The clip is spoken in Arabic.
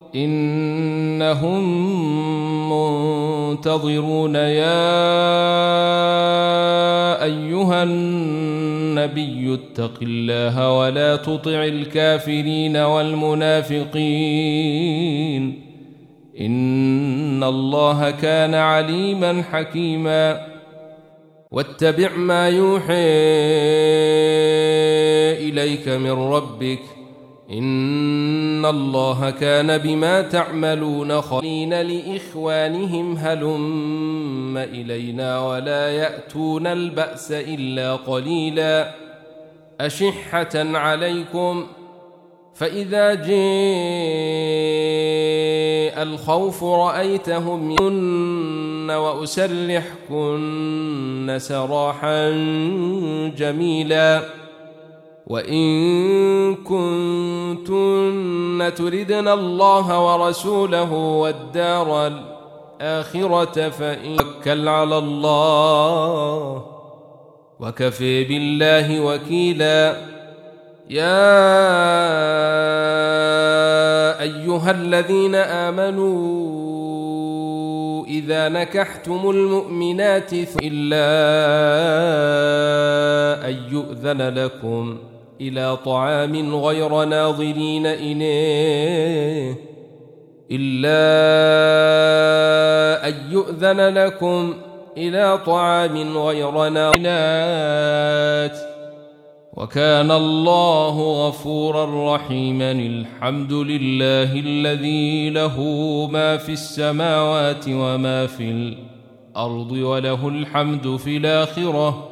إنهم منتظرون. يا أيها النبي اتق الله ولا تطع الكافرين والمنافقين إن الله كان عليما حكيما. واتبع ما يوحى إليك من ربك إن الله كان بما تعملون خبيرا. لإخوانهم هلم إلينا ولا يأتون البأس إلا قليلا أشحة عليكم فإذا جاء الخوف رأيتهم ينظرن وأسرحكن سراحا جميلا. وإن كنتن تردن الله ورسوله والدار الآخرة فإنكل على الله وكفى بالله وكيلا. يا أيها الذين آمنوا إذا نكحتم المؤمنات إلا أن يؤذن لكم إلى طعام غير ناظرين إناه إلا أن يؤذن لكم إلى طعام غير ناظرين وكان الله غفورا رحيما. الحمد لله الذي له ما في السماوات وما في الأرض وله الحمد في الآخرة